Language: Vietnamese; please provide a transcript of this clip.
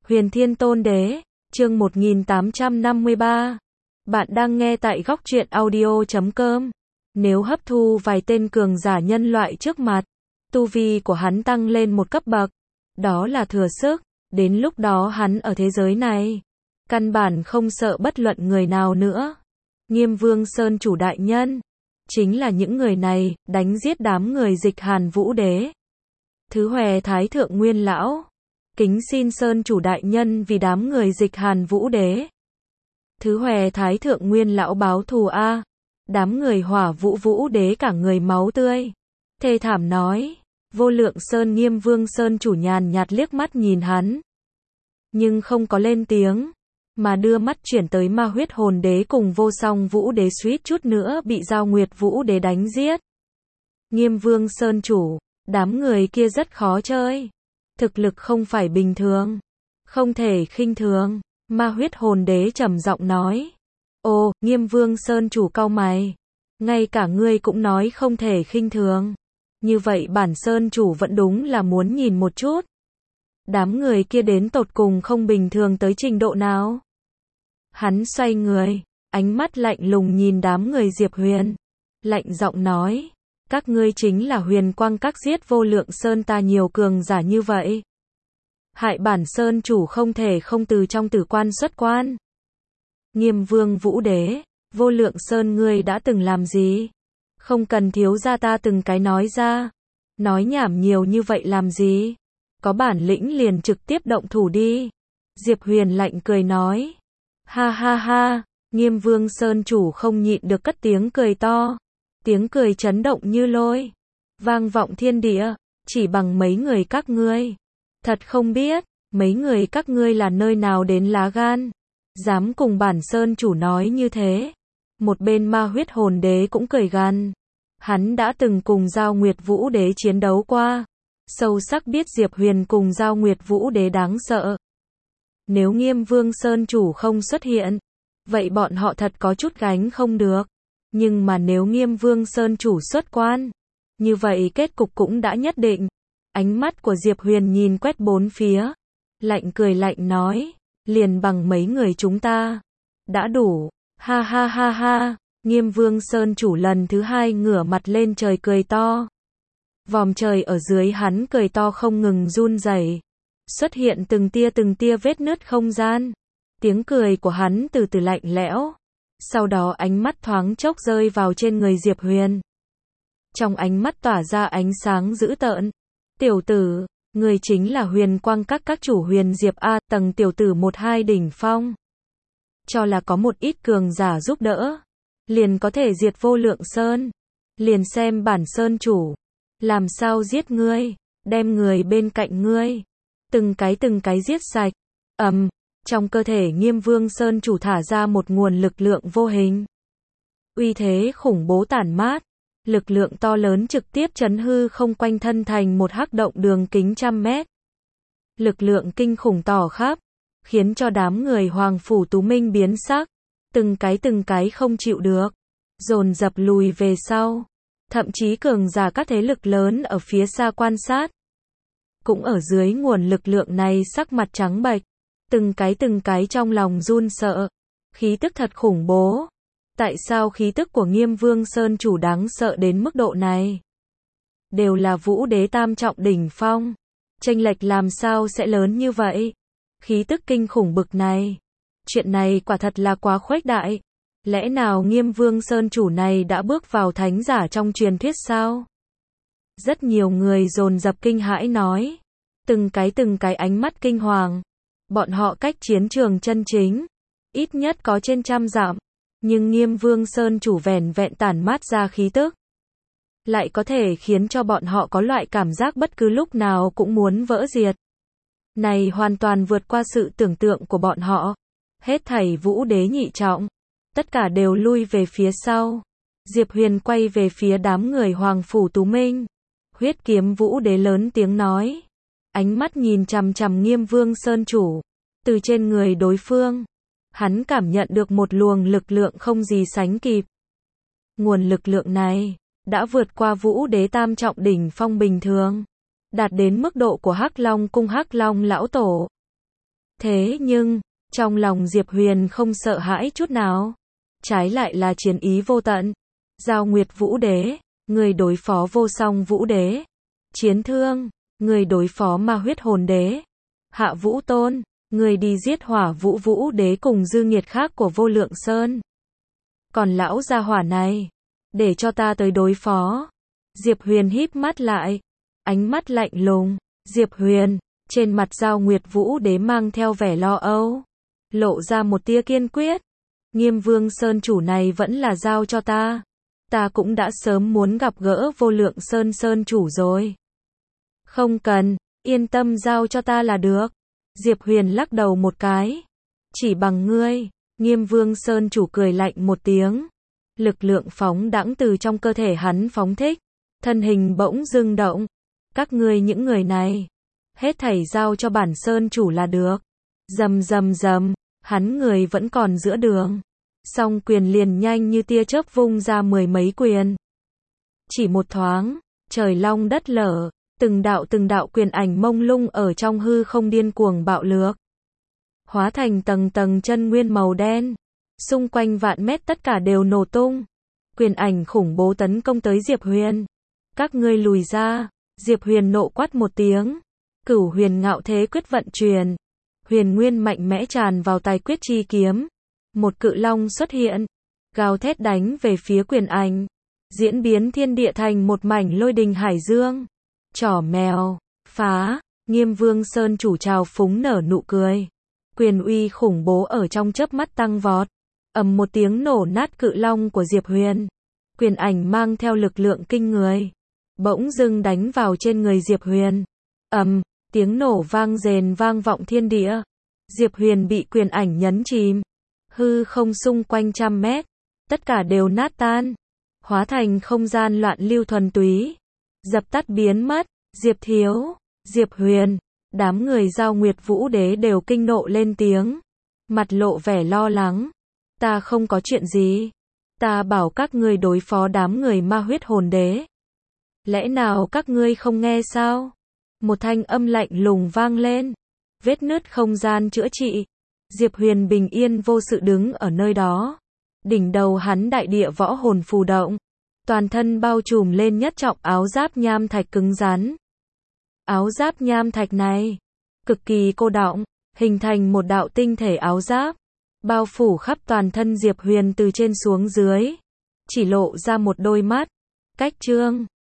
Huyền Thiên Tôn Đế, chương 1853. Bạn đang nghe tại góc truyện audio.com. Nếu hấp thu vài tên cường giả nhân loại trước mặt, tu vi của hắn tăng lên một cấp bậc, đó là thừa sức, đến lúc đó hắn ở thế giới này, căn bản không sợ bất luận người nào nữa. Nghiêm Vương Sơn chủ đại nhân, chính là những người này, đánh giết đám người Dịch Hàn Vũ Đế. Thứ Hòe Thái Thượng Nguyên Lão, kính xin Sơn chủ đại nhân vì đám người Dịch Hàn Vũ Đế. Thứ Hòe Thái Thượng Nguyên Lão báo thù a. Đám người Hỏa Vũ Vũ Đế cả người máu tươi, thê thảm nói. Vô Lượng Sơn Nghiêm Vương Sơn chủ nhàn nhạt liếc mắt nhìn hắn, nhưng không có lên tiếng, mà đưa mắt chuyển tới Ma Huyết Hồn Đế cùng Vô Song Vũ Đế suýt chút nữa bị Giao Nguyệt Vũ Đế đánh giết. Nghiêm Vương Sơn chủ, đám người kia rất khó chơi, thực lực không phải bình thường, không thể khinh thường. Ma Huyết Hồn Đế trầm giọng nói. Ồ, Nghiêm Vương Sơn chủ cau mày, ngay cả ngươi cũng nói không thể khinh thường. Như vậy bản Sơn chủ vẫn đúng là muốn nhìn một chút, đám người kia đến tột cùng không bình thường tới trình độ nào. Hắn xoay người, ánh mắt lạnh lùng nhìn đám người Diệp Huyền, lạnh giọng nói, các ngươi chính là Huyền Quang Các giết Vô Lượng Sơn ta nhiều cường giả như vậy, hại bản Sơn chủ không thể không từ trong tử quan xuất quan. Nghiêm Vương Vũ Đế, Vô Lượng Sơn ngươi đã từng làm gì? Không cần thiếu gia ta từng cái nói ra, nói nhảm nhiều như vậy làm gì? Có bản lĩnh liền trực tiếp động thủ đi. Diệp Huyền lạnh cười nói. Ha ha ha, Nghiêm Vương Sơn chủ không nhịn được cất tiếng cười to. Tiếng cười chấn động như lôi, vang vọng thiên địa, chỉ bằng mấy người các ngươi. Thật không biết, mấy người các ngươi là nơi nào đến lá gan, dám cùng bản Sơn chủ nói như thế. Một bên Ma Huyết Hồn Đế cũng cười gằn. Hắn đã từng cùng Giao Nguyệt Vũ Đế chiến đấu qua, sâu sắc biết Diệp Huyền cùng Giao Nguyệt Vũ Đế đáng sợ. Nếu Nghiêm Vương Sơn chủ không xuất hiện, vậy bọn họ thật có chút gánh không được. Nhưng mà nếu Nghiêm Vương Sơn chủ xuất quan, như vậy kết cục cũng đã nhất định. Ánh mắt của Diệp Huyền nhìn quét bốn phía, lạnh cười lạnh nói, liền bằng mấy người chúng ta, đã đủ. Ha ha ha ha, Nghiêm Vương Sơn chủ lần thứ hai ngửa mặt lên trời cười to. Vòm trời ở dưới hắn cười to không ngừng run rẩy, xuất hiện từng tia vết nứt không gian. Tiếng cười của hắn từ từ lạnh lẽo, sau đó ánh mắt thoáng chốc rơi vào trên người Diệp Huyền. Trong ánh mắt tỏa ra ánh sáng dữ tợn. Tiểu tử, người chính là Huyền Quang Các chủ Huyền Diệp A, tầng tiểu tử 1-2 đỉnh phong. Cho là có một ít cường giả giúp đỡ, liền có thể diệt Vô Lượng Sơn. Liền xem bản Sơn chủ làm sao giết ngươi, đem người bên cạnh ngươi từng cái giết sạch. Trong cơ thể Nghiêm Vương Sơn chủ thả ra một nguồn lực lượng vô hình, uy thế khủng bố tản mát, lực lượng to lớn trực tiếp chấn hư không quanh thân thành một hắc động đường kính 100 mét. Lực lượng kinh khủng tỏ khắp, khiến cho đám người Hoàng Phủ Tú Minh biến sắc, từng cái không chịu được, dồn dập lùi về sau. Thậm chí cường giả các thế lực lớn ở phía xa quan sát, cũng ở dưới nguồn lực lượng này sắc mặt trắng bệch, từng cái trong lòng run sợ. Khí tức thật khủng bố. Tại sao khí tức của Nghiêm Vương Sơn chủ đáng sợ đến mức độ này? Đều là Vũ Đế tam trọng đỉnh phong, chênh lệch làm sao sẽ lớn như vậy? Khí tức kinh khủng bực này, chuyện này quả thật là quá khuếch đại. Lẽ nào Nghiêm Vương Sơn chủ này đã bước vào thánh giả trong truyền thuyết sao? Rất nhiều người dồn dập kinh hãi nói, từng cái ánh mắt kinh hoàng. Bọn họ cách chiến trường chân chính ít nhất có trên 100 dặm, nhưng Nghiêm Vương Sơn chủ vẻn vẹn tản mát ra khí tức, lại có thể khiến cho bọn họ có loại cảm giác bất cứ lúc nào cũng muốn vỡ diệt. Này hoàn toàn vượt qua sự tưởng tượng của bọn họ. Hết thảy Vũ Đế nhị trọng, tất cả đều lui về phía sau. Diệp Huyền quay về phía đám người Hoàng Phủ Tú Minh. Huyết Kiếm Vũ Đế lớn tiếng nói, ánh mắt nhìn chằm chằm Nghiêm Vương Sơn chủ. Từ trên người đối phương, hắn cảm nhận được một luồng lực lượng không gì sánh kịp. Nguồn lực lượng này đã vượt qua Vũ Đế tam trọng đỉnh phong bình thường, đạt đến mức độ của Hắc Long cung Hắc Long lão tổ. Thế nhưng, trong lòng Diệp Huyền không sợ hãi chút nào. Trái lại là chiến ý vô tận. Giao Nguyệt Vũ Đế, người đối phó Vô Song Vũ Đế. Chiến Thương, người đối phó Ma Huyết Hồn Đế. Hạ Vũ Tôn, người đi giết Hỏa Vũ Vũ Đế cùng dư nghiệt khác của Vô Lượng Sơn. Còn lão gia hỏa này, để cho ta tới đối phó. Diệp Huyền híp mắt lại, ánh mắt lạnh lùng. Diệp Huyền, trên mặt Giao Nguyệt Vũ Đế mang theo vẻ lo âu, lộ ra một tia kiên quyết. Nghiêm Vương Sơn chủ này vẫn là giao cho ta. Ta cũng đã sớm muốn gặp gỡ Vô Lượng Sơn Sơn chủ rồi. Không cần, yên tâm giao cho ta là được. Diệp Huyền lắc đầu một cái. Chỉ bằng ngươi. Nghiêm Vương Sơn chủ cười lạnh một tiếng. Lực lượng phóng đãng từ trong cơ thể hắn phóng thích. Thân hình bỗng dưng động. Các ngươi những người này, hết thảy giao cho bản Sơn chủ là được. Rầm rầm rầm, hắn người vẫn còn giữa đường. Song quyền liền nhanh như tia chớp vung ra mười mấy quyền. Chỉ một thoáng, trời long đất lở, từng đạo quyền ảnh mông lung ở trong hư không điên cuồng bạo lược. Hóa thành tầng tầng chân nguyên màu đen. Xung quanh vạn mét tất cả đều nổ tung. Quyền ảnh khủng bố tấn công tới Diệp Huyền. Các ngươi lùi ra. Diệp Huyền nộ quát một tiếng. Cửu Huyền Ngạo Thế Quyết vận chuyển. Huyền nguyên mạnh mẽ tràn vào tài quyết chi kiếm. Một cự long xuất hiện, gào thét đánh về phía quyền ảnh. Diễn biến thiên địa thành một mảnh lôi đình hải dương. Chỏ mèo, phá. Nghiêm Vương Sơn chủ trào phúng nở nụ cười. Quyền uy khủng bố ở trong chớp mắt tăng vọt. Ầm một tiếng nổ nát cự long của Diệp Huyền. Quyền ảnh mang theo lực lượng kinh người, bỗng dưng đánh vào trên người Diệp Huyền. Ầm, tiếng nổ vang rền vang vọng thiên địa. Diệp Huyền bị quyền ảnh nhấn chìm. Hư không xung quanh trăm mét, tất cả đều nát tan, hóa thành không gian loạn lưu thuần túy, dập tắt biến mất. Diệp thiếu, Diệp Huyền, đám người Giao Nguyệt Vũ Đế đều kinh nộ lên tiếng, mặt lộ vẻ lo lắng. Ta không có chuyện gì, ta bảo các ngươi đối phó đám người Ma Huyết Hồn Đế. Lẽ nào các ngươi không nghe sao? Một thanh âm lạnh lùng vang lên. Vết nứt không gian chữa trị. Diệp Huyền bình yên vô sự đứng ở nơi đó. Đỉnh đầu hắn đại địa võ hồn phù động. Toàn thân bao trùm lên nhất trọng áo giáp nham thạch cứng rắn. Áo giáp nham thạch này cực kỳ cô đọng, hình thành một đạo tinh thể áo giáp, bao phủ khắp toàn thân Diệp Huyền từ trên xuống dưới. Chỉ lộ ra một đôi mắt. Cách trương.